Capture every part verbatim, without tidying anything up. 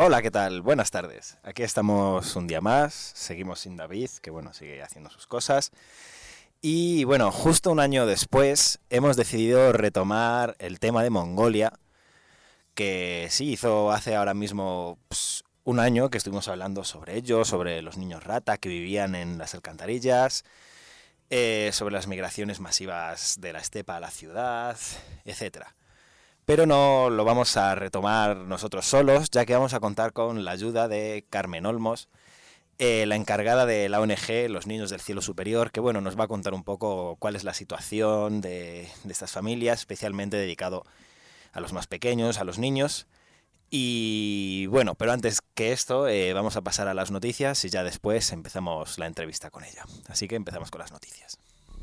Hola, ¿qué tal? Buenas tardes. Aquí estamos un día más, seguimos sin David, que bueno, sigue haciendo sus cosas. Y bueno, justo un año después hemos decidido retomar el tema de Mongolia, que sí hizo hace ahora mismo pues, un año que estuvimos hablando sobre ello, sobre los niños rata que vivían en las alcantarillas, eh, sobre las migraciones masivas de la estepa a la ciudad, etcétera. Pero no lo vamos a retomar nosotros solos, ya que vamos a contar con la ayuda de Carmen Olmos, eh, la encargada de la O N G Los Niños del Cielo Superior, que bueno, nos va a contar un poco cuál es la situación de, de estas familias, especialmente dedicado a los más pequeños, a los niños. Y bueno, pero antes que esto, eh, vamos a pasar a las noticias y ya después empezamos la entrevista con ella. Así que empezamos con las noticias.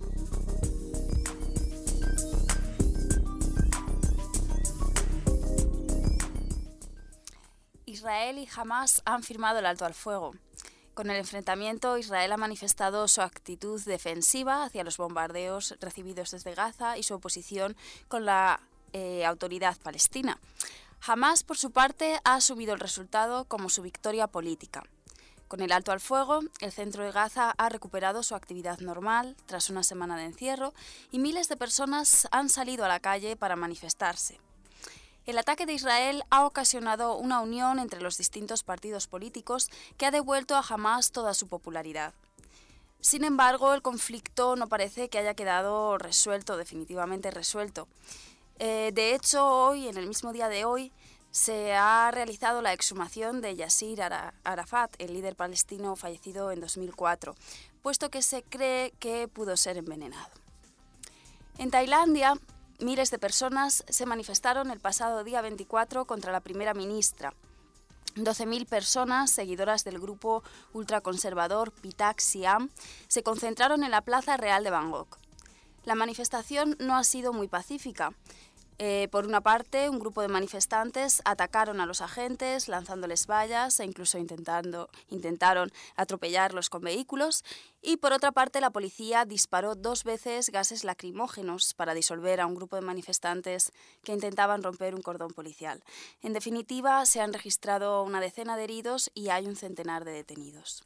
Israel y Hamás han firmado el alto al fuego. Con el enfrentamiento, Israel ha manifestado su actitud defensiva hacia los bombardeos recibidos desde Gaza y su oposición con la eh, autoridad palestina. Hamás, por su parte, ha asumido el resultado como su victoria política. Con el alto al fuego, el centro de Gaza ha recuperado su actividad normal tras una semana de encierro y miles de personas han salido a la calle para manifestarse. El ataque de Israel ha ocasionado una unión entre los distintos partidos políticos que ha devuelto a Hamás toda su popularidad. Sin embargo, el conflicto no parece que haya quedado resuelto, definitivamente resuelto. Eh, de hecho, hoy, en el mismo día de hoy, se ha realizado la exhumación de Yasir Arafat, el líder palestino fallecido en dos mil cuatro, puesto que se cree que pudo ser envenenado. En Tailandia, miles de personas se manifestaron el pasado día veinticuatro contra la primera ministra. doce mil personas, seguidoras del grupo ultraconservador Pitak Siam, se concentraron en la Plaza Real de Bangkok. La manifestación no ha sido muy pacífica. Eh, por una parte, un grupo de manifestantes atacaron a los agentes lanzándoles vallas e incluso intentando, intentaron atropellarlos con vehículos, y por otra parte la policía disparó dos veces gases lacrimógenos para disolver a un grupo de manifestantes que intentaban romper un cordón policial. En definitiva, se han registrado una decena de heridos y hay un centenar de detenidos.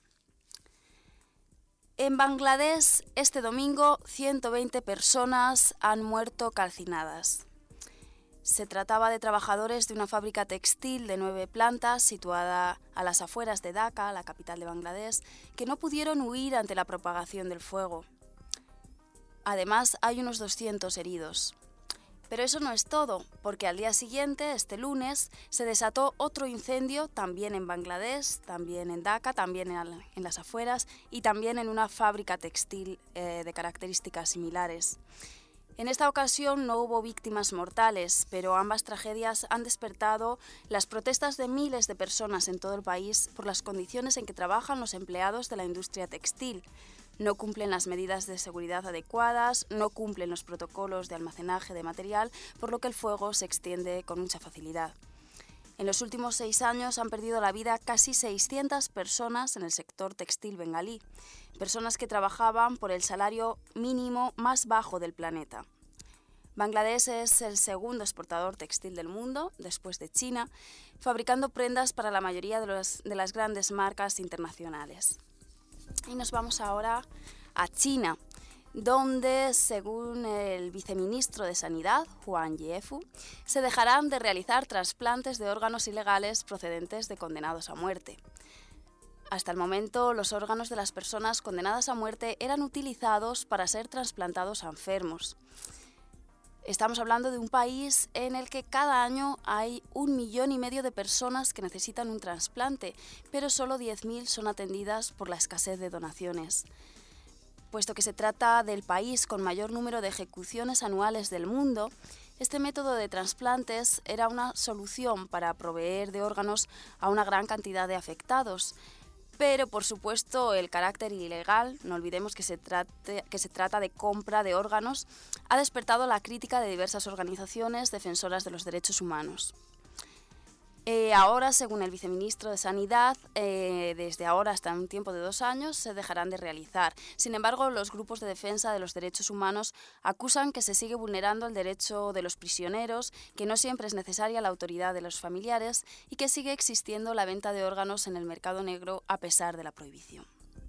En Bangladesh, este domingo, ciento veinte personas han muerto calcinadas. Se trataba de trabajadores de una fábrica textil de nueve plantas situada a las afueras de Dhaka, la capital de Bangladesh, que no pudieron huir ante la propagación del fuego. Además, hay unos doscientos heridos. Pero eso no es todo, porque al día siguiente, este lunes, se desató otro incendio también en Bangladesh, también en Dhaka, también en, en las afueras y también en una fábrica textil eh, de características similares. En esta ocasión no hubo víctimas mortales, pero ambas tragedias han despertado las protestas de miles de personas en todo el país por las condiciones en que trabajan los empleados de la industria textil. No cumplen las medidas de seguridad adecuadas, no cumplen los protocolos de almacenaje de material, por lo que el fuego se extiende con mucha facilidad. En los últimos seis años han perdido la vida casi seiscientas personas en el sector textil bengalí, personas que trabajaban por el salario mínimo más bajo del planeta. Bangladesh es el segundo exportador textil del mundo, después de China, fabricando prendas para la mayoría de, los, de las grandes marcas internacionales. Y nos vamos ahora a China, donde, según el viceministro de Sanidad, Huang Yefu, se dejarán de realizar trasplantes de órganos ilegales procedentes de condenados a muerte. Hasta el momento, los órganos de las personas condenadas a muerte eran utilizados para ser trasplantados a enfermos. Estamos hablando de un país en el que cada año hay un millón y medio de personas que necesitan un trasplante, pero solo diez mil son atendidas por la escasez de donaciones. Puesto que se trata del país con mayor número de ejecuciones anuales del mundo, este método de trasplantes era una solución para proveer de órganos a una gran cantidad de afectados. Pero, por supuesto, el carácter ilegal, no olvidemos que se, trate, que se trata de compra de órganos, ha despertado la crítica de diversas organizaciones defensoras de los derechos humanos. Eh, ahora, según el viceministro de Sanidad, eh, desde ahora hasta un tiempo de dos años se dejarán de realizar. Sin embargo, los grupos de defensa de los derechos humanos acusan que se sigue vulnerando el derecho de los prisioneros, que no siempre es necesaria la autoridad de los familiares y que sigue existiendo la venta de órganos en el mercado negro a pesar de la prohibición.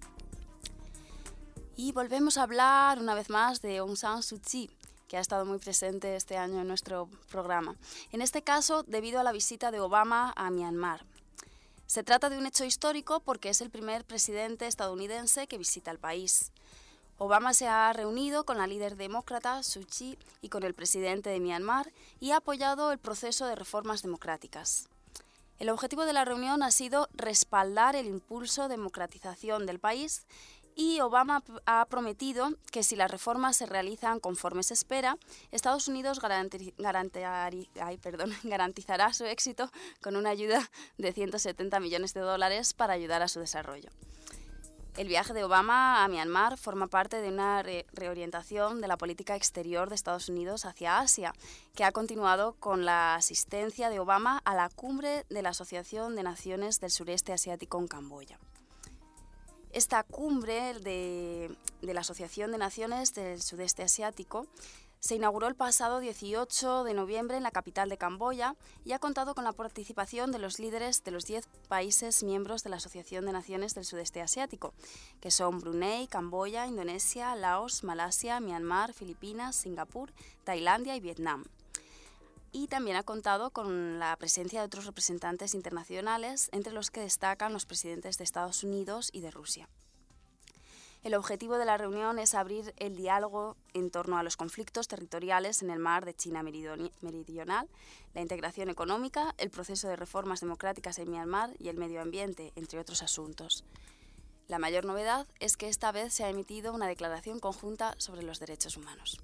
Y volvemos a hablar una vez más de Aung San Suu Kyi, que ha estado muy presente este año en nuestro programa. En este caso, debido a la visita de Obama a Myanmar. Se trata de un hecho histórico porque es el primer presidente estadounidense que visita el país. Obama se ha reunido con la líder demócrata Suu Kyi y con el presidente de Myanmar y ha apoyado el proceso de reformas democráticas. El objetivo de la reunión ha sido respaldar el impulso de democratización del país y Obama ha prometido que si las reformas se realizan conforme se espera, Estados Unidos garanti- garanti- ay, perdón, garantizará su éxito con una ayuda de ciento setenta millones de dólares para ayudar a su desarrollo. El viaje de Obama a Myanmar forma parte de una re- reorientación de la política exterior de Estados Unidos hacia Asia, que ha continuado con la asistencia de Obama a la cumbre de la Asociación de Naciones del Sureste Asiático en Camboya. Esta cumbre de, de la Asociación de Naciones del Sudeste Asiático se inauguró el pasado dieciocho de noviembre en la capital de Camboya y ha contado con la participación de los líderes de los diez países miembros de la Asociación de Naciones del Sudeste Asiático, que son Brunei, Camboya, Indonesia, Laos, Malasia, Myanmar, Filipinas, Singapur, Tailandia y Vietnam. Y también ha contado con la presencia de otros representantes internacionales, entre los que destacan los presidentes de Estados Unidos y de Rusia. El objetivo de la reunión es abrir el diálogo en torno a los conflictos territoriales en el mar de China Meridional, la integración económica, el proceso de reformas democráticas en Myanmar y el medio ambiente, entre otros asuntos. La mayor novedad es que esta vez se ha emitido una declaración conjunta sobre los derechos humanos.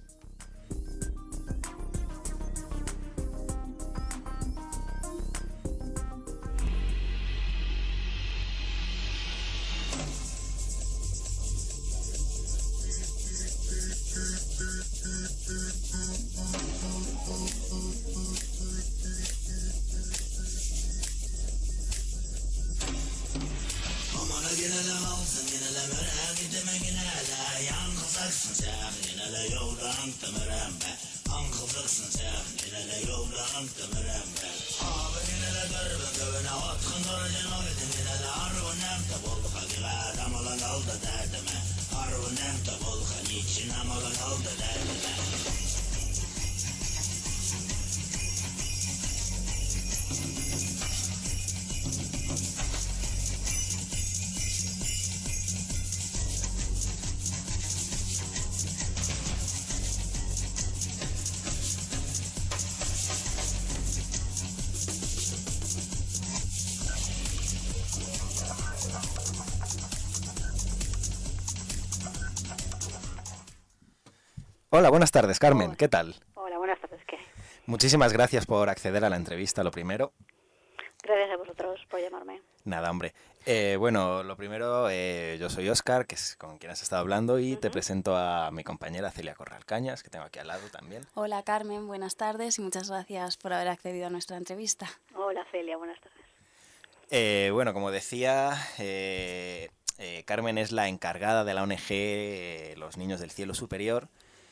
Hola, buenas tardes, Carmen. Hola. ¿Qué tal? Hola, buenas tardes. ¿Qué? Muchísimas gracias por acceder a la entrevista, lo primero. Gracias a vosotros por llamarme. Nada, hombre. Eh, bueno, lo primero, eh, yo soy Óscar, que es con quien has estado hablando, y uh-huh. te presento a mi compañera Celia Corral Cañas, que tengo aquí al lado también. Hola, Carmen, buenas tardes y muchas gracias por haber accedido a nuestra entrevista. Hola, Celia, buenas tardes. Eh, bueno, como decía, eh, eh, Carmen es la encargada de la O N G eh, Los Niños del Cielo Superior.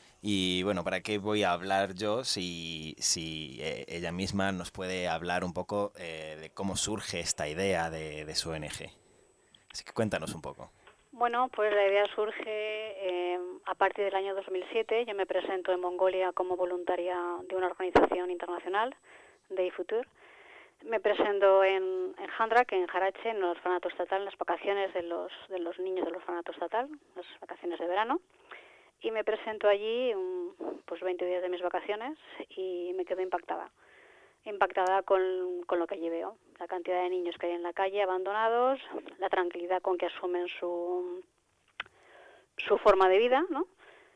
Y bueno, ¿para qué voy a hablar yo si, si eh, ella misma nos puede hablar un poco eh, de cómo surge esta idea de, de su O N G? Así que cuéntanos un poco. Bueno, pues la idea surge eh, a partir del año dos mil siete. Yo me presento en Mongolia como voluntaria de una organización internacional, de iFutur. Me presento en, en Handrak, en Jarache, en el orfanato estatal, en las vacaciones de los, de los niños del orfanato estatal, las vacaciones de verano. Y me presento allí pues veinte días de mis vacaciones y me quedo impactada. Impactada con, con lo que allí veo. La cantidad de niños que hay en la calle abandonados, la tranquilidad con que asumen su, su forma de vida, ¿no?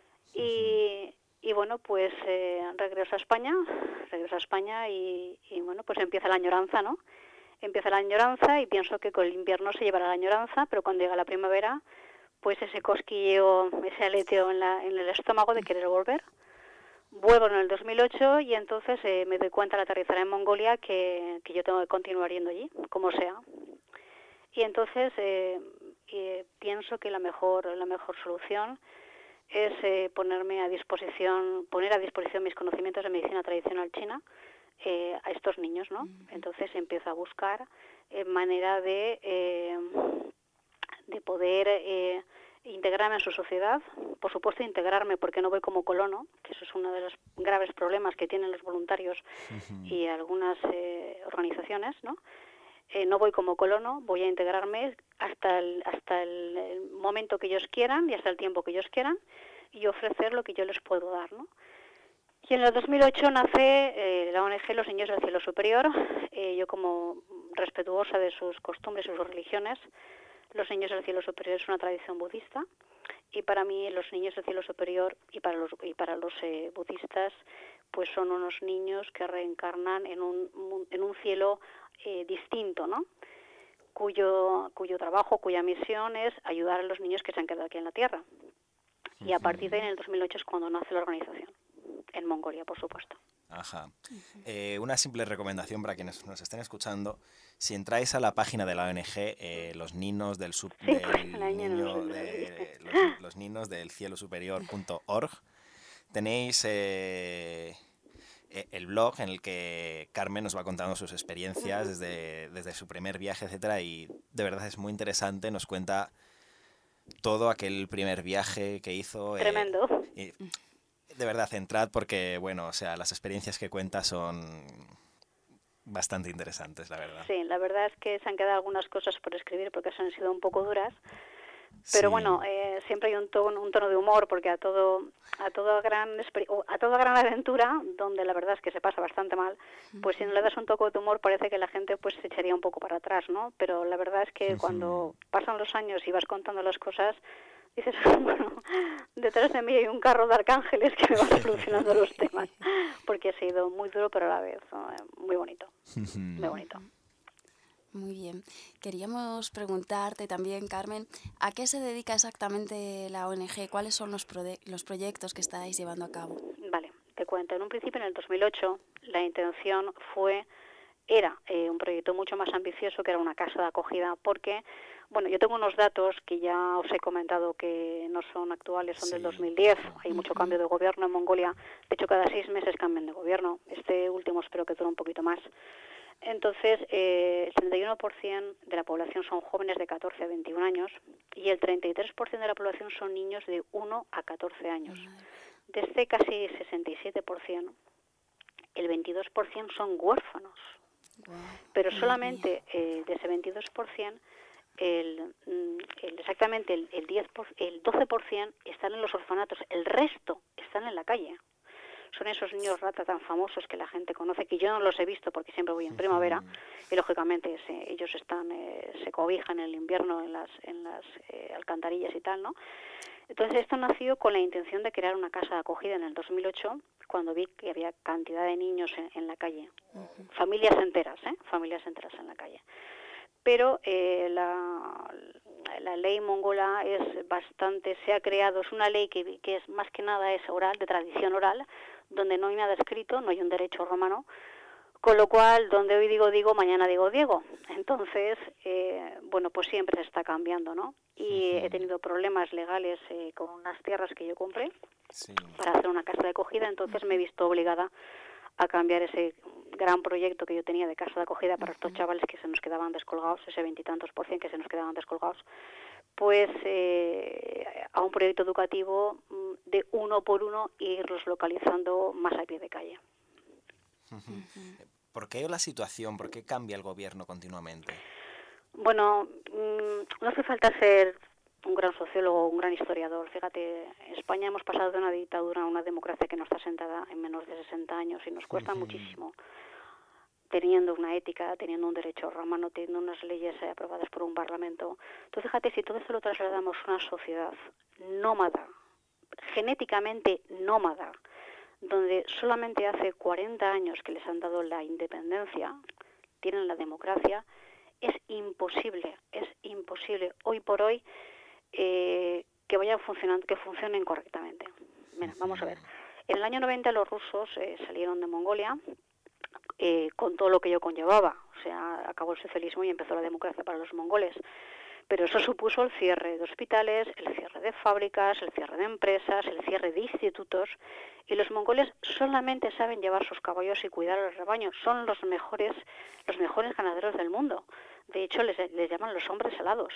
Y, y bueno, pues eh, regreso a España, regreso a España y, y bueno, pues empieza la añoranza, ¿no? Empieza la añoranza y pienso que con el invierno se llevará la añoranza, pero cuando llega la primavera, pues ese cosquilleo, ese aleteo en, la, en el estómago de querer volver, Vuelvo en el dos mil ocho y entonces eh, me doy cuenta al aterrizar en Mongolia que, que yo tengo que continuar yendo allí, como sea. Y entonces eh, eh, pienso que la mejor, la mejor solución es eh, ponerme a disposición, poner a disposición mis conocimientos de medicina tradicional china eh, a estos niños, ¿no? Entonces empiezo a buscar eh, manera de, eh, de poder eh, integrarme en su sociedad, por supuesto integrarme porque no voy como colono, que eso es uno de los graves problemas que tienen los voluntarios uh-huh. y algunas eh, organizaciones, ¿no? Eh, no voy como colono, voy a integrarme hasta el, hasta el, el momento que ellos quieran y hasta el tiempo que ellos quieran y ofrecer lo que yo les puedo dar, ¿no? Y en el dos mil ocho nace eh, la O N G Los Niños del Cielo Superior. Eh, yo como respetuosa de sus costumbres y sus religiones, Los Niños del Cielo Superior es una tradición budista y para mí los niños del cielo superior y para los y para los eh, budistas pues son unos niños que reencarnan en un en un cielo eh, distinto, ¿no? Cuyo cuyo trabajo, cuya misión es ayudar a los niños que se han quedado aquí en la tierra. Uh-huh. Y a partir de ahí, en el dos mil ocho es cuando nace la organización, en Mongolia, por supuesto. Ajá. Eh, una simple recomendación para quienes nos estén escuchando: si entráis a la página de la O N G, eh, los ninos del, sub, sí, del pues, niño de, los, los ninos del cielo superior punto org, tenéis eh, el blog en el que Carmen nos va contando sus experiencias desde, desde su primer viaje, etcétera, y de verdad es muy interesante. Nos cuenta todo aquel primer viaje que hizo. Tremendo. Eh, y, de verdad, entrad porque, bueno, o sea, las experiencias que cuenta son bastante interesantes, la verdad. Sí, la verdad es que se han quedado algunas cosas por escribir porque se han sido un poco duras, pero sí. bueno, eh, siempre hay un tono, un tono de humor porque a todo a toda gran a toda gran aventura, donde la verdad es que se pasa bastante mal, pues si no le das un toque de humor parece que la gente pues se echaría un poco para atrás, ¿no? Pero la verdad es que uh-huh. cuando pasan los años y vas contando las cosas, dices, bueno, detrás de mí hay un carro de arcángeles que me va solucionando los temas, porque ha sido muy duro, pero a la vez muy bonito, muy bonito. Muy bien. Queríamos preguntarte también, Carmen, ¿a qué se dedica exactamente la O N G? ¿Cuáles son los, pro- los proyectos que estáis llevando a cabo? Vale, te cuento. En un principio, en el dos mil ocho, la intención fue, era eh, un proyecto mucho más ambicioso, que era una casa de acogida, porque... Bueno, yo tengo unos datos que ya os he comentado que no son actuales, son sí. del dos mil diez. Hay mucho cambio de gobierno en Mongolia. De hecho, cada seis meses cambian de gobierno. Este último espero que dure un poquito más. Entonces, eh, el treinta y uno por ciento de la población son jóvenes de catorce a veintiún años y el treinta y tres por ciento de la población son niños de uno a catorce años. De este casi sesenta y siete por ciento, el veintidós por ciento son huérfanos. Wow. Pero solamente eh, de ese veintidós por ciento, El, el, exactamente el, el, diez por, el doce por ciento están en los orfanatos, el resto están en la calle. Son esos niños rata tan famosos que la gente conoce, que yo no los he visto porque siempre voy en primavera, uh-huh. y lógicamente se, ellos están eh, se cobijan en el invierno en las, en las eh, alcantarillas y tal, ¿no? Entonces esto nació con la intención de crear una casa de acogida en el dos mil ocho, cuando vi que había cantidad de niños en, en la calle, uh-huh. familias enteras, ¿eh? familias enteras en la calle. Pero eh, la, la ley mongola es bastante, se ha creado, es una ley que, que es más que nada es oral, de tradición oral, donde no hay nada escrito, no hay un derecho romano, con lo cual, donde hoy digo digo, mañana digo Diego. Entonces, eh, bueno, pues siempre se está cambiando, ¿no? Y uh-huh. he tenido problemas legales eh, con unas tierras que yo compré sí. para hacer una casa de acogida, entonces me he visto obligada a cambiar ese gran proyecto que yo tenía de casa de acogida para uh-huh. estos chavales que se nos quedaban descolgados, ese veintitantos por ciento que se nos quedaban descolgados, pues eh, a un proyecto educativo de uno por uno e irlos localizando más a pie de calle. Uh-huh. ¿Por qué la situación? ¿Por qué cambia el gobierno continuamente? Bueno, no hace falta ser un gran sociólogo, un gran historiador. Fíjate, en España hemos pasado de una dictadura a una democracia que no está sentada en menos de sesenta años y nos cuesta uh-huh. muchísimo, teniendo una ética, teniendo un derecho romano, teniendo unas leyes eh, aprobadas por un parlamento. Entonces, fíjate, si todo esto lo trasladamos a una sociedad nómada, genéticamente nómada, donde solamente hace cuarenta años que les han dado la independencia, tienen la democracia, es imposible, es imposible hoy por hoy eh, que vayan funcionando, que funcionen correctamente. Mira, vamos a ver. En el año noventa los rusos eh, salieron de Mongolia eh, con todo lo que ello conllevaba. O sea, acabó el socialismo y empezó la democracia para los mongoles. Pero eso supuso el cierre de hospitales, el cierre de fábricas, el cierre de empresas, el cierre de institutos. Y los mongoles solamente saben llevar sus caballos y cuidar los rebaños. Son los mejores, los mejores ganaderos del mundo. De hecho, les, les llaman los hombres alados.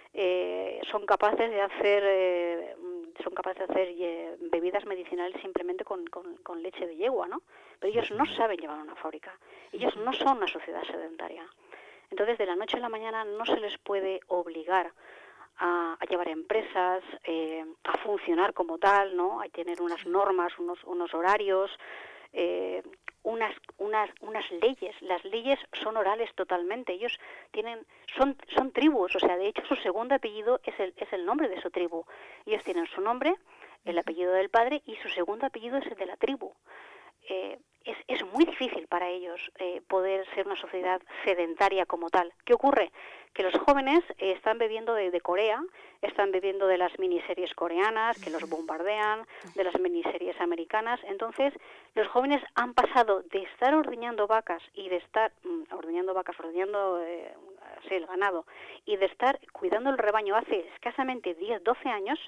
Eh, son capaces de hacer, eh, son capaces de hacer eh, bebidas medicinales simplemente con, con, con leche de yegua, ¿no? Pero ellos no saben llevar una fábrica. Ellos no son una sociedad sedentaria. Entonces, de la noche a la mañana no se les puede obligar a, a llevar empresas, eh, a funcionar como tal, ¿no? A tener unas normas, unos, unos horarios, eh, unas, unas, unas leyes. Las leyes son orales totalmente. Ellos tienen, son, son tribus, o sea, de hecho su segundo apellido es el, es el nombre de su tribu. Ellos tienen su nombre, el apellido del padre, y su segundo apellido es el de la tribu. Eh, es, es muy difícil para ellos eh, poder ser una sociedad sedentaria como tal. ¿Qué ocurre? Que los jóvenes eh, están bebiendo de, de Corea, están bebiendo de las miniseries coreanas, que los bombardean, de las miniseries americanas. Entonces, los jóvenes han pasado de estar ordeñando vacas y de estar, mmm, ordeñando vacas, ordeñando eh, sí, el ganado, y de estar cuidando el rebaño hace escasamente diez, doce años,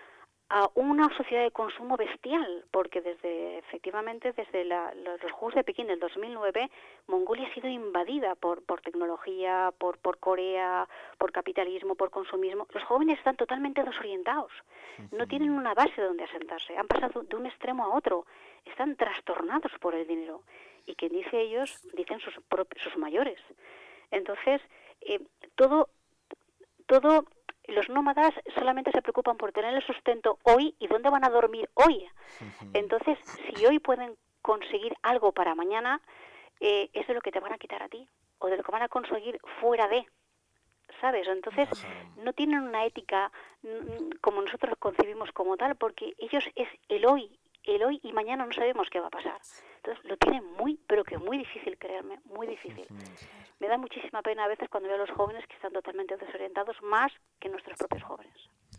a una sociedad de consumo bestial, porque desde efectivamente desde la, los, los Juegos de Pekín del dos mil nueve, Mongolia ha sido invadida por, por tecnología, por, por Corea, por capitalismo, por consumismo. Los jóvenes están totalmente desorientados, no tienen una base donde asentarse, han pasado de un extremo a otro, están trastornados por el dinero. Y quien dice ellos, dicen sus, sus mayores. Entonces, eh, todo, todo... Los nómadas solamente se preocupan por tener el sustento hoy y dónde van a dormir hoy. Entonces, si hoy pueden conseguir algo para mañana, eh, es de lo que te van a quitar a ti, o de lo que van a conseguir fuera de, ¿sabes? Entonces, no tienen una ética como nosotros concebimos como tal, porque ellos es el hoy, el hoy y mañana no sabemos qué va a pasar. Entonces, lo tienen muy, pero que muy difícil, creerme, muy difícil. Me da muchísima pena a veces cuando veo a los jóvenes que están totalmente desorientados, más que nuestros propios jóvenes.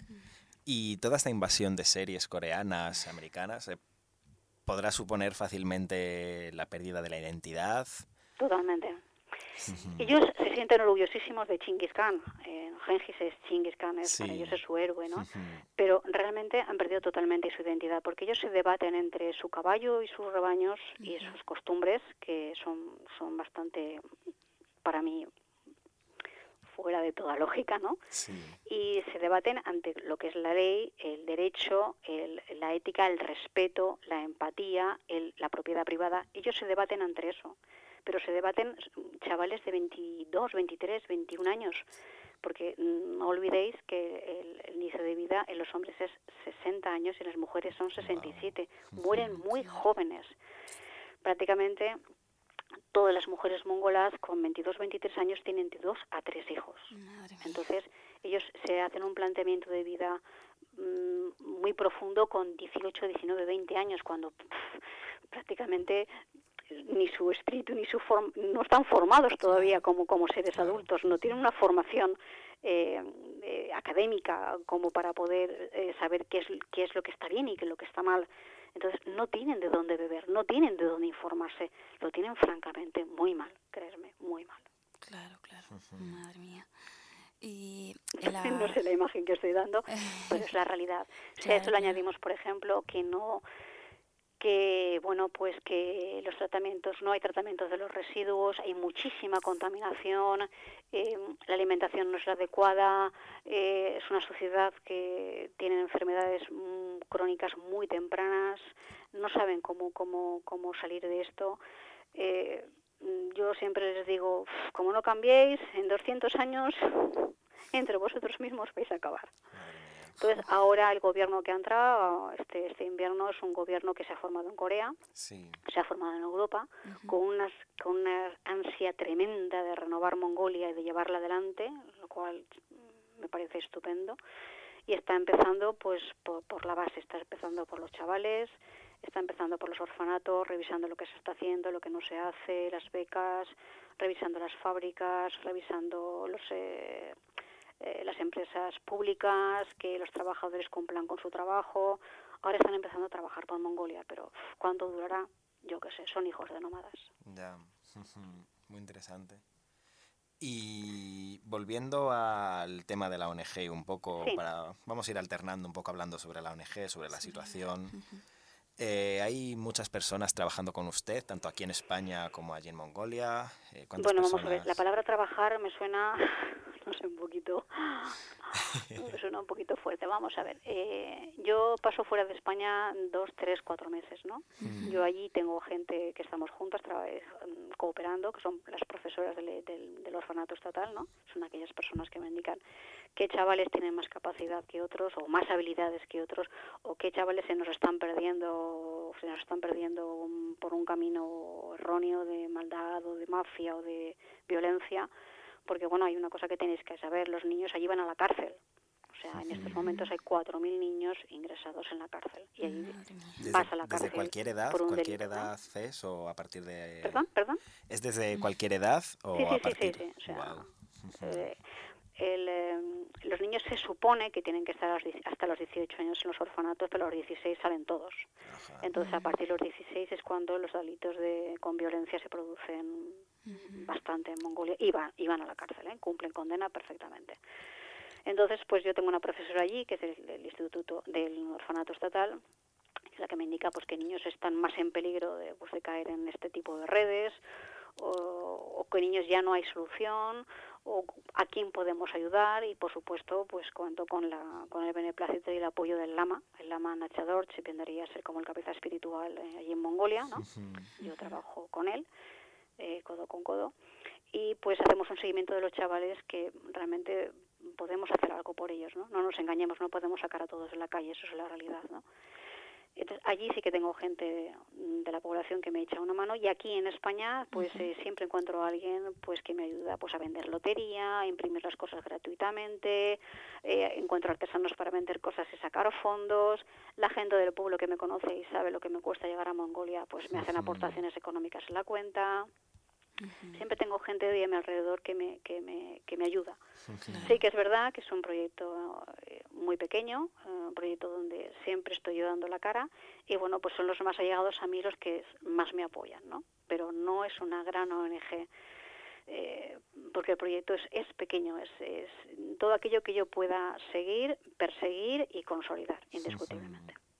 Y toda esta invasión de series coreanas, americanas, eh, ¿podrá suponer fácilmente la pérdida de la identidad? Totalmente. Ellos se sienten orgullosísimos de Chingis Khan. Eh, Gengis es Chingis Khan, es, sí. Para ellos es su héroe, ¿no? Uh-huh. Pero realmente han perdido totalmente su identidad, porque ellos se debaten entre su caballo y sus rebaños uh-huh. y sus costumbres, que son, son bastante, para mí, fuera de toda lógica, ¿no? Sí. Y se debaten ante lo que es la ley, el derecho, el, la ética, el respeto, la empatía, el, la propiedad privada. Ellos se debaten entre eso. Pero se debaten chavales de veintidós, veintitrés, veintiún años, porque no olvidéis que el, el inicio de vida en los hombres es sesenta años y en las mujeres son sesenta y siete. Wow. Mueren muy jóvenes. Prácticamente todas las mujeres mongolas con veintidós, veintitrés años tienen de dos a tres hijos. Entonces ellos se hacen un planteamiento de vida mmm, muy profundo con dieciocho, diecinueve, veinte años, cuando pff, prácticamente ni su espíritu ni su forma no están formados todavía como como seres adultos, no tienen una formación eh, eh, académica como para poder eh, saber qué es qué es lo que está bien y qué es lo que está mal. Entonces no tienen de dónde beber, no tienen de dónde informarse, lo tienen francamente muy mal, creerme, muy mal. Claro, claro, uh-huh. Madre mía. Y la... no sé la imagen que estoy dando, pero es la realidad. Si claro, a esto le añadimos, por ejemplo, que no que bueno pues que los tratamientos no hay tratamientos de los residuos, hay muchísima contaminación, eh, la alimentación no es la adecuada, eh, es una sociedad que tiene enfermedades mmm, crónicas muy tempranas, no saben cómo cómo cómo salir de esto. Eh, yo siempre les digo, como no cambiéis, en doscientos años entre vosotros mismos vais a acabar. Entonces, ahora el gobierno que ha entrado, este, este invierno, es un gobierno que se ha formado en Corea, sí. se ha formado en Europa, uh-huh. con, unas, con una ansia tremenda de renovar Mongolia y de llevarla adelante, lo cual me parece estupendo. Y está empezando pues por, por la base, está empezando por los chavales, está empezando por los orfanatos, revisando lo que se está haciendo, lo que no se hace, las becas, revisando las fábricas, revisando los... Eh, Eh, las empresas públicas, que los trabajadores cumplan con su trabajo, ahora están empezando a trabajar por Mongolia, pero ¿cuánto durará? Yo qué sé, son hijos de nómadas. Ya, muy interesante. Y volviendo al tema de la O N G un poco, Sí. para vamos a ir alternando un poco hablando sobre la O N G, sobre la Sí. situación. Eh, hay muchas personas trabajando con usted, tanto aquí en España como allí en Mongolia. Eh, ¿cuántas Bueno, personas? vamos a ver, la palabra trabajar me suena, no sé, un poquito, me suena un poquito fuerte. Vamos a ver, eh, yo paso fuera de España dos, tres, cuatro meses, ¿no? Mm. Yo allí tengo gente que estamos juntas tra- cooperando, que son las profesoras del, del, del orfanato estatal, ¿no? Son aquellas personas que me indican qué chavales tienen más capacidad que otros o más habilidades que otros, o qué chavales se nos están perdiendo, se nos están perdiendo por un camino erróneo de maldad o de mafia o de violencia, porque bueno, hay una cosa que tenéis que saber, los niños allí van a la cárcel. O sea, en estos momentos hay cuatro mil niños ingresados en la cárcel y allí Desde, vas a la desde cárcel cualquier edad, por un cualquier delito, ¿no? edad es o a partir de... ¿Perdón? ¿Perdón? ¿Es desde cualquier edad o Sí, sí, a sí, partir? sí, sí. O sea, Guau. eh, el, eh, los niños se supone que tienen que estar a los die- hasta los dieciocho años en los orfanatos, pero a los dieciséis salen todos. Ajá. Entonces, a partir de los dieciséis es cuando los delitos de con violencia se producen bastante en Mongolia y van, y van a la cárcel, ¿eh? Cumplen condena perfectamente. Entonces, pues yo tengo una profesora allí, que es del, del Instituto del Orfanato Estatal, que es la que me indica pues que niños están más en peligro de, pues, de caer en este tipo de redes, o, o que niños ya no hay solución, o a quién podemos ayudar, y por supuesto pues cuento con la con el beneplácito y el apoyo del lama, el lama Nachador, que vendría a ser como el cabeza espiritual eh, allí en Mongolia, ¿no? Yo trabajo con él, eh, codo con codo, y pues hacemos un seguimiento de los chavales que realmente podemos hacer algo por ellos, ¿no? No nos engañemos, no podemos sacar a todos de la calle, eso es la realidad, ¿no? Entonces, allí sí que tengo gente de la población que me echa una mano, y aquí en España pues uh-huh. eh, siempre encuentro a alguien pues que me ayuda pues a vender lotería, a imprimir las cosas gratuitamente, eh, encuentro artesanos para vender cosas y sacar fondos, la gente del pueblo que me conoce y sabe lo que me cuesta llegar a Mongolia pues me hacen aportaciones económicas en la cuenta. Uh-huh. Siempre tengo gente de a mi alrededor que me que me que me ayuda. Claro. Sí que es verdad que es un proyecto eh, muy pequeño, eh, un proyecto donde siempre estoy yo dando la cara, y bueno, pues son los más allegados a mí los que más me apoyan, ¿no? Pero no es una gran O N G, eh, porque el proyecto es, es pequeño, es, es todo aquello que yo pueda seguir, perseguir y consolidar, indiscutiblemente. Uh-huh.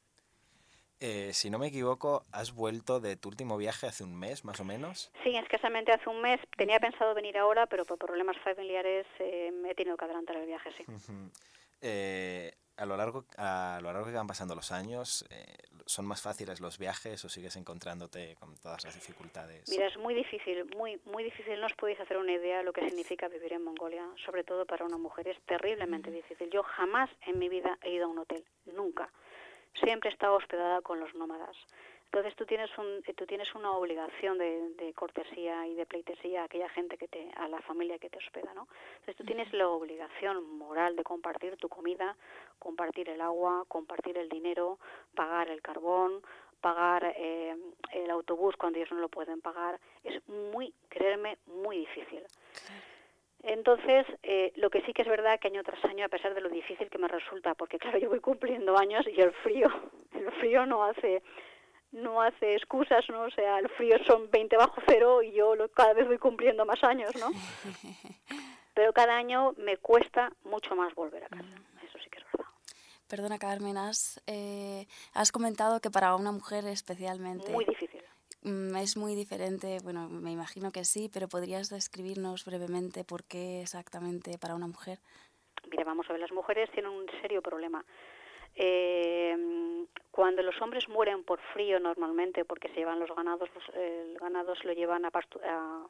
Eh, si no me equivoco, ¿has vuelto de tu último viaje hace un mes, más o menos? Sí, escasamente hace un mes. Tenía pensado venir ahora, pero por problemas familiares eh, he tenido que adelantar el viaje, sí. Uh-huh. eh, a lo largo a lo largo que van pasando los años, eh, ¿son más fáciles los viajes o sigues encontrándote con todas las dificultades? Mira, es muy difícil, muy muy difícil. No os podéis hacer una idea de lo que significa vivir en Mongolia, sobre todo para una mujer. Es terriblemente difícil. Yo jamás en mi vida he ido a un hotel, nunca. Siempre he estado hospedada con los nómadas. Entonces tú tienes un, tú tienes una obligación de, de cortesía y de pleitesía a aquella gente que te, a la familia que te hospeda, ¿no? Entonces tú tienes la obligación moral de compartir tu comida, compartir el agua, compartir el dinero, pagar el carbón, pagar eh, el autobús cuando ellos no lo pueden pagar. Es muy, creerme, muy difícil. Entonces, eh, lo que sí que es verdad que año tras año, a pesar de lo difícil que me resulta, porque claro, yo voy cumpliendo años y el frío, el frío no hace no hace excusas, ¿no? O sea, el frío son veinte bajo cero y yo lo, cada vez voy cumpliendo más años, ¿no? Pero cada año me cuesta mucho más volver a casa, eso sí que es verdad. Perdona, Carmen, has, eh, has comentado que para una mujer especialmente... Muy difícil. Es muy diferente, bueno, me imagino que sí, pero ¿podrías describirnos brevemente por qué exactamente para una mujer? Mira, vamos a ver, las mujeres tienen un serio problema. Eh, cuando los hombres mueren por frío normalmente, porque se llevan los ganados, los, eh, el ganado se lo llevan a, pastu- a,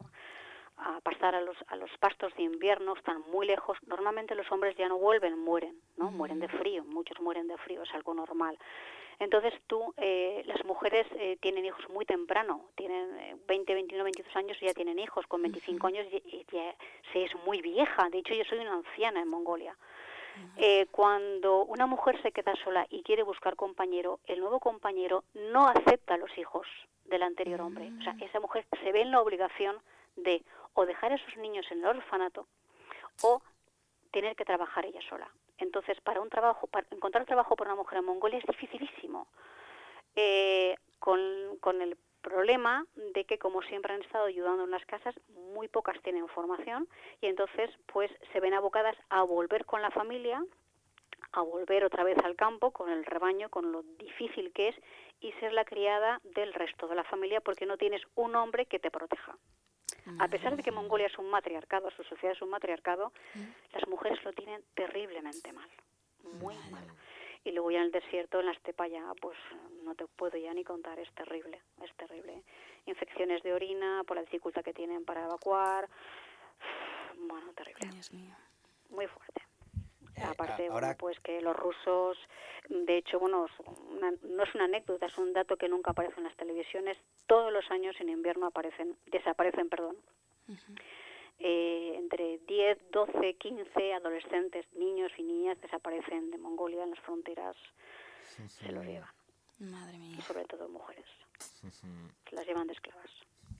a pastar a los, a los pastos de invierno, están muy lejos, normalmente los hombres ya no vuelven, mueren, ¿no? Uh-huh. Mueren de frío, muchos mueren de frío, es algo normal. Entonces tú, eh, las mujeres eh, tienen hijos muy temprano, tienen eh, veinte, veintiuno, veintidós años y ya tienen hijos, con veinticinco uh-huh. años ya, ya se es muy vieja, de hecho yo soy una anciana en Mongolia. Uh-huh. Eh, cuando una mujer se queda sola y quiere buscar compañero, el nuevo compañero no acepta a los hijos del anterior uh-huh. hombre, o sea, esa mujer se ve en la obligación de o dejar a esos niños en el orfanato o tener que trabajar ella sola. Entonces, para un trabajo, para encontrar trabajo para una mujer en Mongolia es dificilísimo. Eh, con, con el problema de que, como siempre han estado ayudando en las casas, muy pocas tienen formación y entonces pues se ven abocadas a volver con la familia, a volver otra vez al campo con el rebaño, con lo difícil que es, y ser la criada del resto de la familia porque no tienes un hombre que te proteja. A pesar de que Mongolia es un matriarcado, su sociedad es un matriarcado, las mujeres lo tienen terriblemente mal, muy mal. Y luego ya en el desierto, en la estepa ya, pues no te puedo ya ni contar, es terrible, es terrible. Infecciones de orina, por la dificultad que tienen para evacuar, bueno, terrible. Dios mío. Muy fuerte. Eh, Aparte, ahora... bueno, pues que los rusos, de hecho, bueno, una, no es una anécdota, es un dato que nunca aparece en las televisiones. Todos los años en invierno aparecen, desaparecen, perdón. Uh-huh. Eh, entre diez, doce, quince adolescentes, niños y niñas desaparecen de Mongolia en las fronteras, uh-huh. se los llevan. Madre mía. Y sobre todo mujeres. Uh-huh. Se las llevan de esclavas.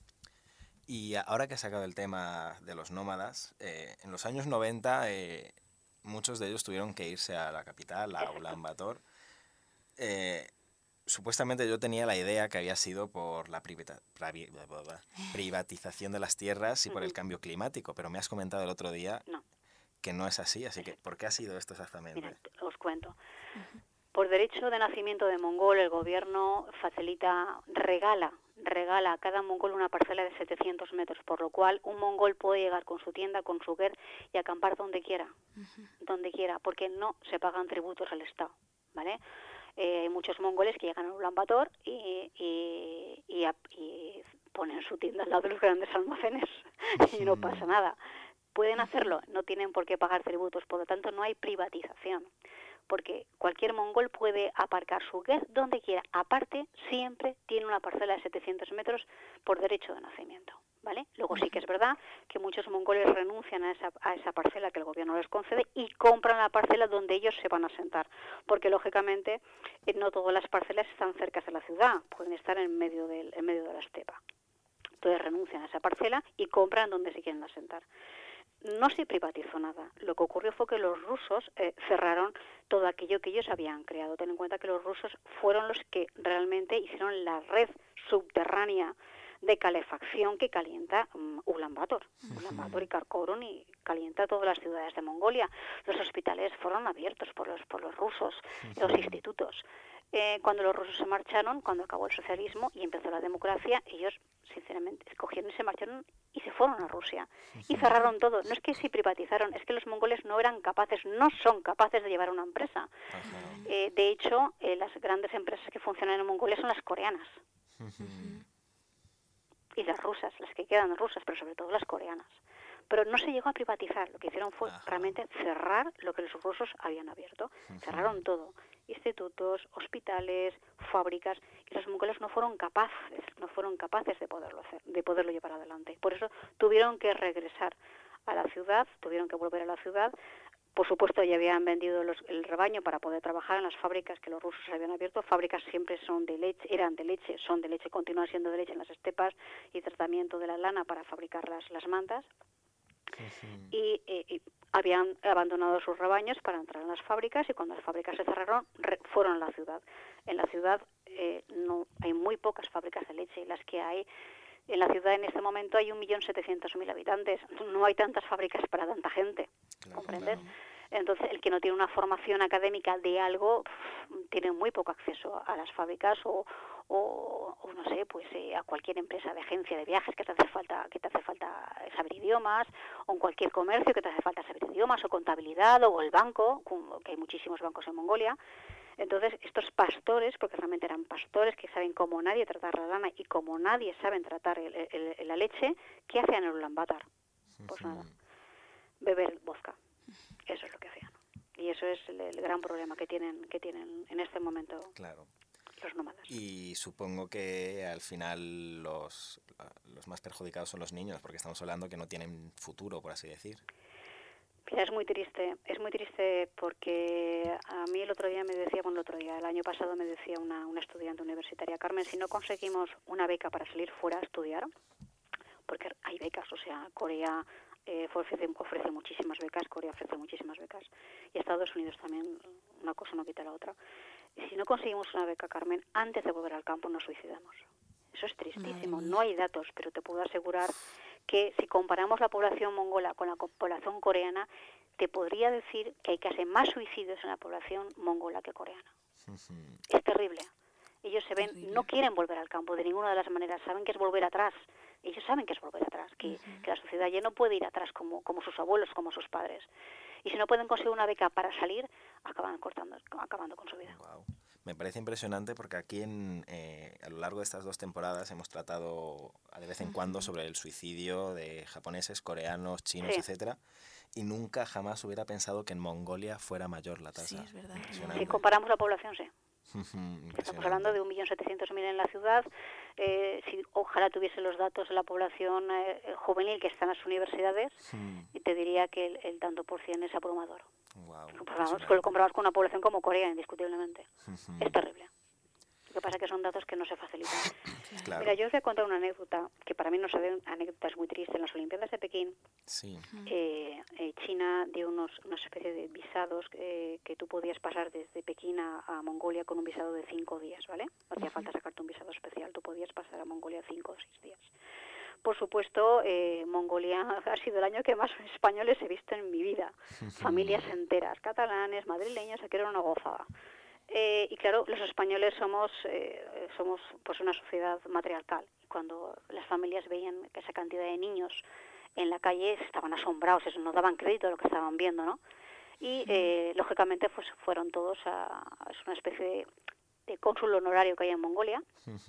Y ahora que has sacado el tema de los nómadas, eh, en los años noventa eh, muchos de ellos tuvieron que irse a la capital, a Ulan Bator. Eh, Supuestamente yo tenía la idea que había sido por la privata, pravi, privatización de las tierras y por el cambio climático, pero me has comentado el otro día no. que no es así, así que ¿por qué ha sido esto exactamente? Mira, os cuento. Por derecho de nacimiento de mongol, el gobierno facilita, regala, regala a cada mongol una parcela de setecientos metros, por lo cual un mongol puede llegar con su tienda, con su ger y acampar donde quiera, uh-huh. donde quiera, porque no se pagan tributos al Estado, ¿vale? Eh, hay muchos mongoles que llegan a Ulan Bator y, y, y, y ponen su tienda al lado de los grandes almacenes y no pasa nada. Pueden hacerlo, no tienen por qué pagar tributos, por lo tanto no hay privatización, porque cualquier mongol puede aparcar su ger donde quiera. Aparte, siempre tiene una parcela de setecientos metros por derecho de nacimiento, ¿vale? Luego sí que es verdad que muchos mongoles renuncian a esa, a esa parcela que el gobierno les concede y compran la parcela donde ellos se van a asentar, porque lógicamente eh, no todas las parcelas están cerca de la ciudad, pueden estar en medio del, en medio de la estepa. Entonces renuncian a esa parcela y compran donde se quieren asentar. No se privatizó nada. Lo que ocurrió fue que los rusos eh, cerraron todo aquello que ellos habían creado. Ten en cuenta que los rusos fueron los que realmente hicieron la red subterránea de calefacción que calienta um, Ulan Bator, uh-huh. Ulan Bator y Karakorum, y calienta todas las ciudades de Mongolia. Los hospitales fueron abiertos por los por los rusos, uh-huh. los institutos. Eh, cuando los rusos se marcharon, cuando acabó el socialismo y empezó la democracia, ellos sinceramente escogieron y se marcharon y se fueron a Rusia y cerraron todo. No es que se privatizaron, es que los mongoles no eran capaces, no son capaces de llevar una empresa. Eh, de hecho, eh, las grandes empresas que funcionan en Mongolia son las coreanas y las rusas, las que quedan rusas, pero sobre todo las coreanas. Pero no se llegó a privatizar, lo que hicieron fue Ajá. realmente cerrar lo que los rusos habían abierto. Uh-huh. Cerraron todo, institutos, hospitales, fábricas, y los mongoles no fueron capaces, no fueron capaces de poderlo hacer, de poderlo llevar adelante. Por eso tuvieron que regresar a la ciudad, tuvieron que volver a la ciudad. Por supuesto, ya habían vendido los, el rebaño para poder trabajar en las fábricas que los rusos habían abierto. Fábricas siempre son de leche, eran de leche, son de leche, continúan siendo de leche en las estepas, y tratamiento de la lana para fabricar las, las mantas. Uh-huh. Y, eh, y habían abandonado sus rebaños para entrar en las fábricas, y cuando las fábricas se cerraron re, fueron a la ciudad. En la ciudad eh, no hay muy pocas fábricas de leche. Las que hay en la ciudad en este momento hay un millón setecientos mil habitantes. No hay tantas fábricas para tanta gente, claro, ¿comprendes? Claro. Entonces, el que no tiene una formación académica de algo pff, tiene muy poco acceso a las fábricas o, o, o no sé, pues eh, a cualquier empresa de agencia de viajes que te hace falta que te hace falta saber idiomas, o en cualquier comercio que te hace falta saber idiomas, o contabilidad, o el banco, que hay muchísimos bancos en Mongolia. Entonces, estos pastores, porque realmente eran pastores que saben como nadie tratar la lana y como nadie saben tratar el, el, el, la leche, ¿qué hacían en Ulan Bator? Pues nada, beber vodka. Eso es lo que hacían. Y eso es el, el gran problema que tienen que tienen en este momento claro. los nómadas. Y supongo que al final los, los más perjudicados son los niños, porque estamos hablando que no tienen futuro, por así decir. Mira, es muy triste, es muy triste porque a mí el otro día me decía, bueno, el otro día, el año pasado me decía una, una estudiante universitaria, Carmen, si no conseguimos una beca para salir fuera a estudiar, porque hay becas, o sea, Corea eh, ofrece, ofrece muchísimas becas, Corea ofrece muchísimas becas, y Estados Unidos también, una cosa no quita la otra. Y si no conseguimos una beca, Carmen, antes de volver al campo nos suicidamos. Eso es tristísimo. No hay datos, pero te puedo asegurar que si comparamos la población mongola con la población coreana, te podría decir que hay casi más suicidios en la población mongola que coreana. Es terrible. Ellos se ven, terrible. No quieren volver al campo de ninguna de las maneras, saben que es volver atrás. Ellos saben que es volver atrás, que, uh-huh. que la sociedad ya no puede ir atrás como, como sus abuelos, como sus padres. Y si no pueden conseguir una beca para salir, acaban cortando, acabando con su vida. Wow. Me parece impresionante porque aquí en, eh, a lo largo de estas dos temporadas hemos tratado de vez en cuando sobre el suicidio de japoneses, coreanos, chinos, sí. etcétera, y nunca jamás hubiera pensado que en Mongolia fuera mayor la tasa. Sí, es verdad. Si comparamos la población, sí. Estamos hablando de un millón setecientos mil en la ciudad. Eh, si ojalá tuviese los datos de la población eh, juvenil que está en las universidades, hmm. y te diría que el, el tanto por cien es abrumador. Wow, lo, comparamos, lo comparamos con una población como Corea, indiscutiblemente. Uh-huh. Es terrible. Lo que pasa es que son datos que no se facilitan. Claro. Mira, yo os voy a contar una anécdota, que para mí no se ve anécdotas muy tristes. En las Olimpiadas de Pekín, sí. eh, eh, China dio unos, una especie de visados eh, que tú podías pasar desde Pekín a, a Mongolia con un visado de cinco días, ¿vale? No hacía uh-huh. falta sacarte un visado especial, tú podías pasar a Mongolia cinco o seis días. Por supuesto, eh, Mongolia ha sido el año que más españoles he visto en mi vida. Familias enteras, catalanes, madrileños, aquí era una gozada. Eh, y claro, los españoles somos eh, somos pues una sociedad matriarcal. Cuando las familias veían que esa cantidad de niños en la calle estaban asombrados, eso, no daban crédito a lo que estaban viendo, ¿no? Y eh, lógicamente pues fueron todos a, a es una especie de, de cónsul honorario que hay en Mongolia,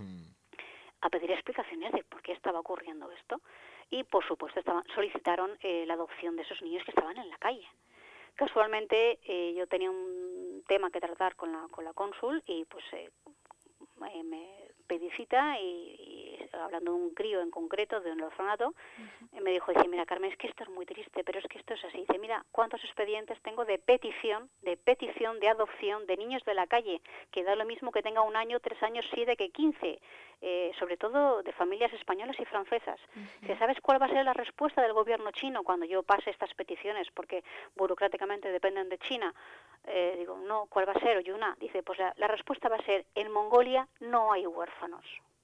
a pedir explicaciones de por qué estaba ocurriendo esto, y por supuesto estaban, solicitaron eh, la adopción de esos niños que estaban en la calle. Casualmente eh, yo tenía un tema que tratar con la con la cónsul y pues eh, me, me pedí cita y, y hablando de un crío en concreto de un orfanato, uh-huh. me dijo, dice, mira Carmen, es que esto es muy triste, pero es que esto es así. Dice, mira, cuántos expedientes tengo de petición, de petición de adopción de niños de la calle, que da lo mismo que tenga un año, tres años, siete que quince, eh, sobre todo de familias españolas y francesas. Uh-huh. Dice, ¿sabes cuál va a ser la respuesta del gobierno chino cuando yo pase estas peticiones? Porque burocráticamente dependen de China. Eh, digo, no, ¿cuál va a ser, Oyuna? Dice, pues la, la respuesta va a ser, en Mongolia no hay huérfanos.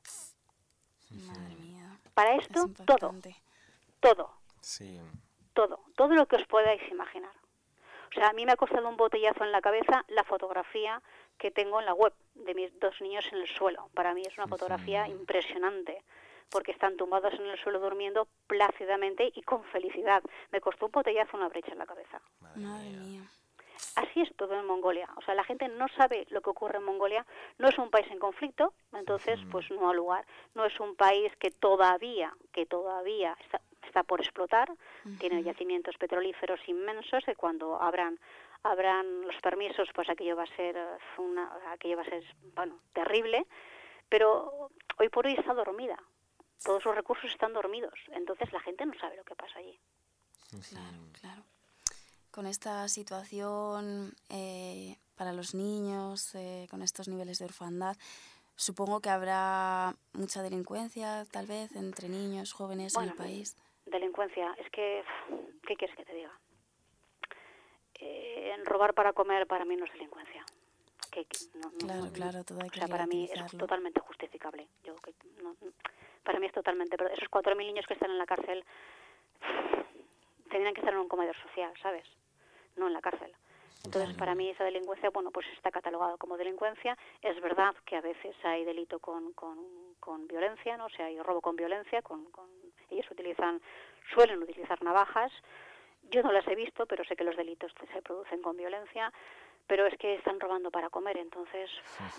Madre mía. Para esto, todo, todo, sí. todo, todo lo que os podáis imaginar. O sea, a mí me ha costado un botellazo en la cabeza la fotografía que tengo en la web de mis dos niños en el suelo. Para mí es una fotografía impresionante, porque están tumbados en el suelo durmiendo plácidamente y con felicidad. Me costó un botellazo, una brecha en la cabeza. Madre mía. Madre mía. Así es todo en Mongolia. O sea, la gente no sabe lo que ocurre en Mongolia. No es un país en conflicto, entonces pues no ha lugar. No es un país que todavía, que todavía está, está por explotar. Uh-huh. Tiene yacimientos petrolíferos inmensos que cuando abran abran los permisos, pues aquello va a ser una, aquello va a ser, bueno, terrible. Pero hoy por hoy está dormida. Todos los recursos están dormidos. Entonces la gente no sabe lo que pasa allí. Claro, claro. Con esta situación eh, para los niños, eh, con estos niveles de orfandad, supongo que habrá mucha delincuencia, tal vez, entre niños, jóvenes bueno, en el país. Delincuencia, es que, ¿qué quieres que te diga? Eh, robar para comer para mí no es delincuencia. Que, que, no, no, claro, no, claro, todo hay que o sea, para mí es totalmente justificable. Yo, que, no, para mí es totalmente... Pero esos cuatro mil niños que están en la cárcel tendrían que estar en un comedor social, ¿sabes? No en la cárcel. Entonces, para mí esa delincuencia, bueno, pues está catalogado como delincuencia. Es verdad que a veces hay delito con, con, con violencia, ¿no? O sea, hay robo con violencia, con, con ellos utilizan, suelen utilizar navajas. Yo no las he visto, pero sé que los delitos se producen con violencia, pero es que están robando para comer, entonces,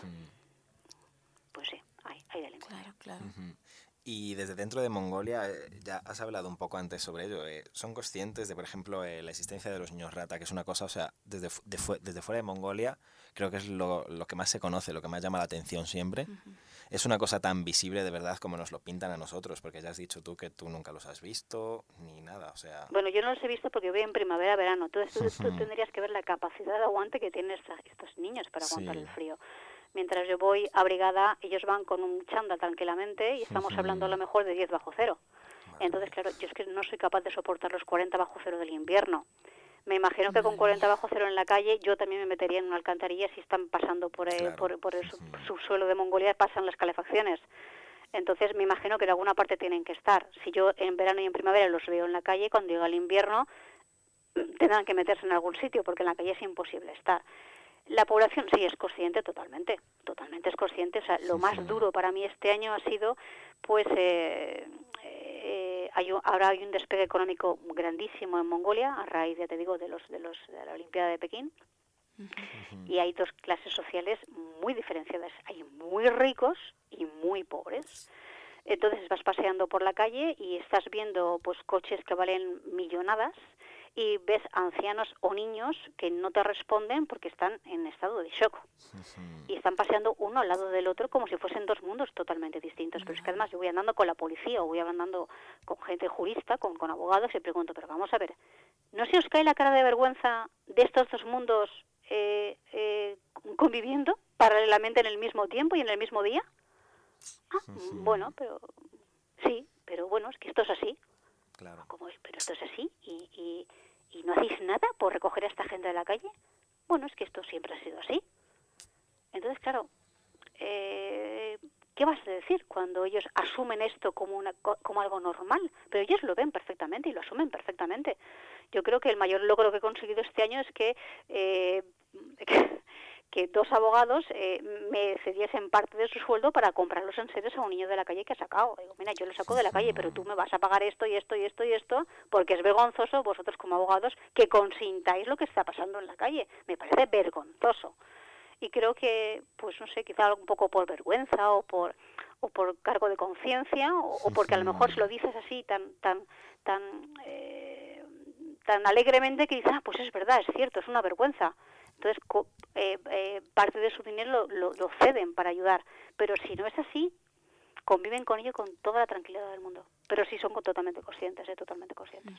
pues sí, hay, hay delincuencia. Claro, claro. Uh-huh. Y desde dentro de Mongolia, eh, ya has hablado un poco antes sobre ello, eh, ¿son conscientes de, por ejemplo, eh, la existencia de los niños rata, que es una cosa, o sea, desde, de fu- desde fuera de Mongolia, creo que es lo, lo que más se conoce, lo que más llama la atención siempre? Uh-huh. ¿Es una cosa tan visible de verdad como nos lo pintan a nosotros? Porque ya has dicho tú que tú nunca los has visto, ni nada, o sea... Bueno, yo no los he visto porque voy en primavera, verano, entonces tú, tú tendrías que ver la capacidad de aguante que tienen esta, estos niños para aguantar sí. el frío. Mientras yo voy abrigada, ellos van con un chándal tranquilamente y estamos uh-huh. hablando a lo mejor de diez bajo cero. Entonces, claro, yo es que no soy capaz de soportar los cuarenta bajo cero del invierno. Me imagino que con cuarenta bajo cero en la calle yo también me metería en una alcantarilla si están pasando por el, Claro. por, por el sub- subsuelo de Mongolia, pasan las calefacciones. Entonces me imagino que en alguna parte tienen que estar. Si yo en verano y en primavera los veo en la calle, cuando llega el invierno tendrán que meterse en algún sitio porque en la calle es imposible estar. La población sí es consciente totalmente, totalmente es consciente. O sea, lo más duro para mí este año ha sido, pues, eh, eh, hay un, ahora hay un despegue económico grandísimo en Mongolia a raíz, ya te digo, de los de los de la Olimpiada de Pekín. Y hay dos clases sociales muy diferenciadas. Hay muy ricos y muy pobres. Entonces vas paseando por la calle y estás viendo pues coches que valen millonadas y ves ancianos o niños que no te responden porque están en estado de shock. Y están paseando uno al lado del otro como si fuesen dos mundos totalmente distintos. Pero es que además yo voy andando con la policía o voy andando con gente jurista, con, con abogados y pregunto, pero vamos a ver, ¿no se os cae la cara de vergüenza de estos dos mundos eh, eh, conviviendo paralelamente en el mismo tiempo y en el mismo día? Ah, bueno, pero sí, pero bueno, es que esto es así. Claro. ¿Cómo es? Pero esto es así y, y, y no hacéis nada por recoger a esta gente de la calle. Bueno, es que esto siempre ha sido así. Entonces, claro, eh, ¿qué vas a decir cuando ellos asumen esto como una como algo normal? Pero ellos lo ven perfectamente y lo asumen perfectamente. Yo creo que el mayor logro que he conseguido este año es que eh, que, que dos abogados eh, me cediesen parte de su sueldo para comprar los enseres a un niño de la calle que ha sacado. Digo, mira, yo lo saco de la calle, pero tú me vas a pagar esto y esto y esto y esto, porque es vergonzoso vosotros como abogados que consintáis lo que está pasando en la calle. Me parece vergonzoso. Y creo que, pues no sé, quizá un poco por vergüenza o por o por cargo de conciencia o, o porque a lo mejor se lo dices así tan tan tan eh, tan alegremente que dices, ah, pues es verdad, es cierto, es una vergüenza. Entonces, co eh, eh, parte de su dinero lo, lo, lo ceden para ayudar. Pero si no es así, conviven con ello con toda la tranquilidad del mundo. Pero sí son totalmente conscientes, eh, totalmente conscientes.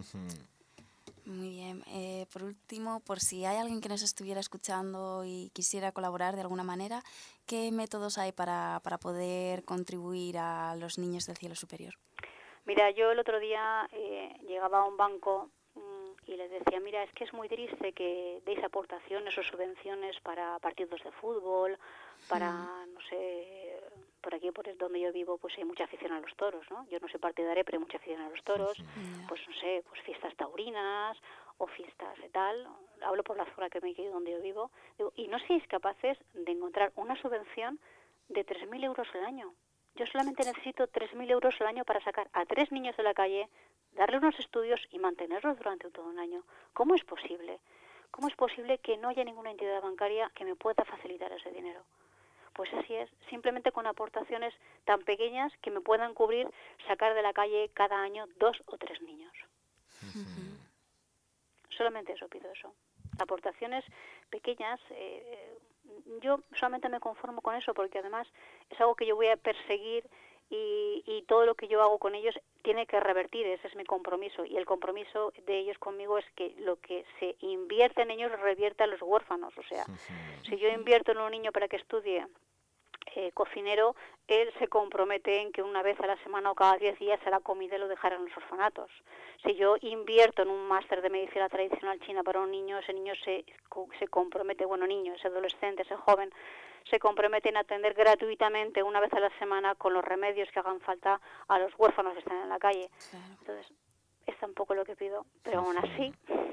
Muy bien. Eh, por último, por si hay alguien que nos estuviera escuchando y quisiera colaborar de alguna manera, ¿qué métodos hay para, para poder contribuir a los niños del cielo superior? Mira, yo el otro día eh, llegaba a un banco y les decía, mira, es que es muy triste que deis aportaciones o subvenciones para partidos de fútbol, para, mm. no sé, por aquí, por donde yo vivo, pues hay mucha afición a los toros, ¿no? Yo no soy partidaria, pero hay mucha afición a los toros, mm. pues no sé, pues fiestas taurinas o fiestas de tal, hablo por la zona que me quedo donde yo vivo, digo, y no seáis capaces de encontrar una subvención de tres mil euros al año. Yo solamente necesito tres mil euros al año para sacar a tres niños de la calle, darle unos estudios y mantenerlos durante todo un año. ¿Cómo es posible? ¿Cómo es posible que no haya ninguna entidad bancaria que me pueda facilitar ese dinero? Pues así es, simplemente con aportaciones tan pequeñas que me puedan cubrir sacar de la calle cada año dos o tres niños. Uh-huh. Solamente eso pido eso. Aportaciones pequeñas. Eh, yo solamente me conformo con eso porque además es algo que yo voy a perseguir y, y todo lo que yo hago con ellos tiene que revertir, ese es mi compromiso y el compromiso de ellos conmigo es que lo que se invierte en ellos revierte a los huérfanos, o sea, si yo invierto en un niño para que estudie eh, cocinero, él se compromete en que una vez a la semana o cada diez días hará comida y lo dejará en los orfanatos. Si yo invierto en un máster de medicina tradicional china para un niño, ese niño se, se compromete, bueno, niño, ese adolescente, ese joven, se compromete en atender gratuitamente una vez a la semana con los remedios que hagan falta a los huérfanos que están en la calle. Claro. Entonces, es tampoco lo que pido, pero aún así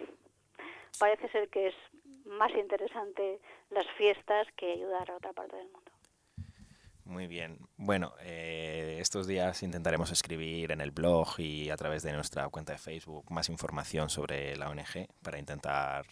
parece ser que es más interesante las fiestas que ayudar a otra parte del mundo. Muy bien. Bueno, eh, estos días intentaremos escribir en el blog y a través de nuestra cuenta de Facebook más información sobre la O N G para intentar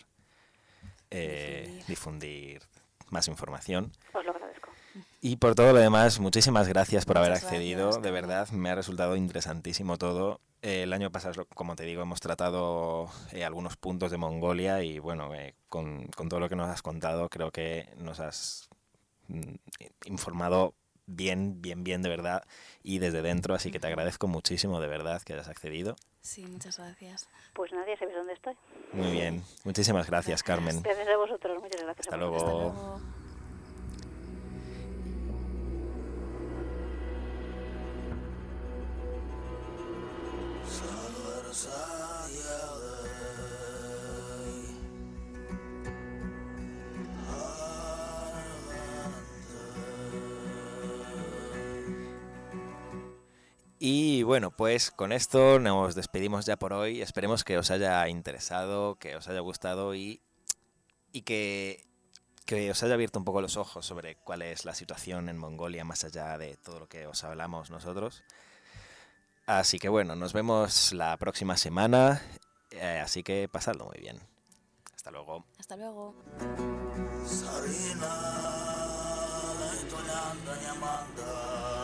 eh, difundir. difundir más información. Os lo agradezco. Y por todo lo demás, muchísimas gracias por Muchas haber accedido. gracias, de verdad, me ha resultado interesantísimo todo. Eh, el año pasado, como te digo, hemos tratado eh, algunos puntos de Mongolia y bueno, eh, con, con todo lo que nos has contado, creo que nos has mm, informado bien, bien, bien de verdad y desde dentro, así que te agradezco muchísimo de verdad que hayas accedido. Sí, muchas gracias. Pues nadie sabe dónde estoy. Muy bien, muchísimas gracias, Carmen. Gracias a vosotros, muchas gracias. Hasta a luego. Hasta luego. Y bueno, pues con esto nos despedimos ya por hoy. Esperemos que os haya interesado, que os haya gustado y, y que, que os haya abierto un poco los ojos sobre cuál es la situación en Mongolia más allá de todo lo que os hablamos nosotros. Así que bueno, nos vemos la próxima semana, eh, así que pasadlo muy bien. Hasta luego. Hasta luego. Sarina, la italiana,